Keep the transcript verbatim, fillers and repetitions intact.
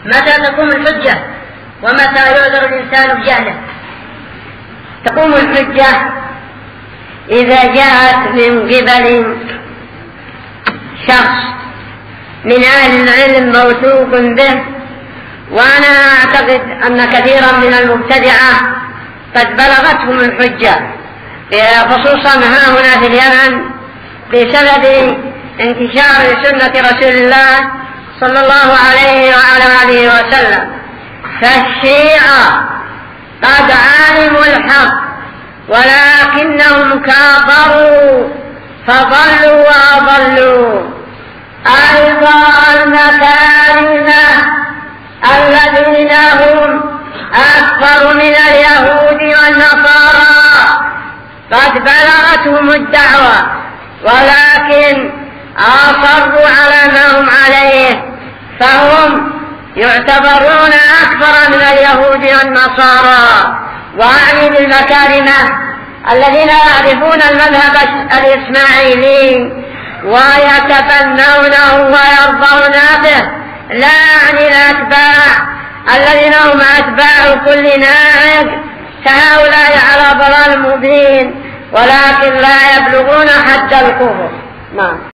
متى تقوم الحجة ومتى يعذر الإنسان بجهله؟ تقوم الحجة إذا جاءت من قبل شخص من أهل العلم موثوق به، وأنا أعتقد أن كثيرا من المبتدعة قد بلغتهم الحجة، خصوصا ها هنا في اليمن بسبب انتشار سنة رسول الله صلى الله عليه وعلى آله وسلم. فالشيعة قد علموا الحق ولكنهم كابروا فضلوا وأضلوا. أيضا المكارمة الذين هم أكثر من اليهود والنصارى قد بلغتهم الدعوة ولكن أصروا على ما هم عليه، فهم يعتبرون أكثر من اليهود والنصارى. وأعني بالمكارمة الذين يعرفون المذهب الإسماعيلي ويتبنونه ويرضون به، لا يعني الأتباع الذين هم أتباع كل ناعق، فهؤلاء على ضلال مبين ولكن لا يبلغون حد الكفر. نعم.